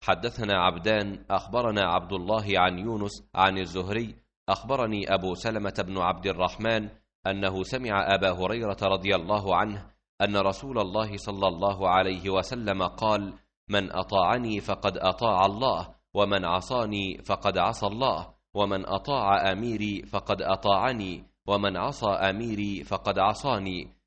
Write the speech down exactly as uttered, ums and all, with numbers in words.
حدثنا عبدان أخبرنا عبد الله عن يونس عن الزهري أخبرني أبو سلمة بن عبد الرحمن أنه سمع أبا هريرة رضي الله عنه أن رسول الله صلى الله عليه وسلم قال: من أطاعني فقد أطاع الله، ومن عصاني فقد عصى الله، ومن أطاع أميري فقد أطاعني، ومن عصى أميري فقد عصاني.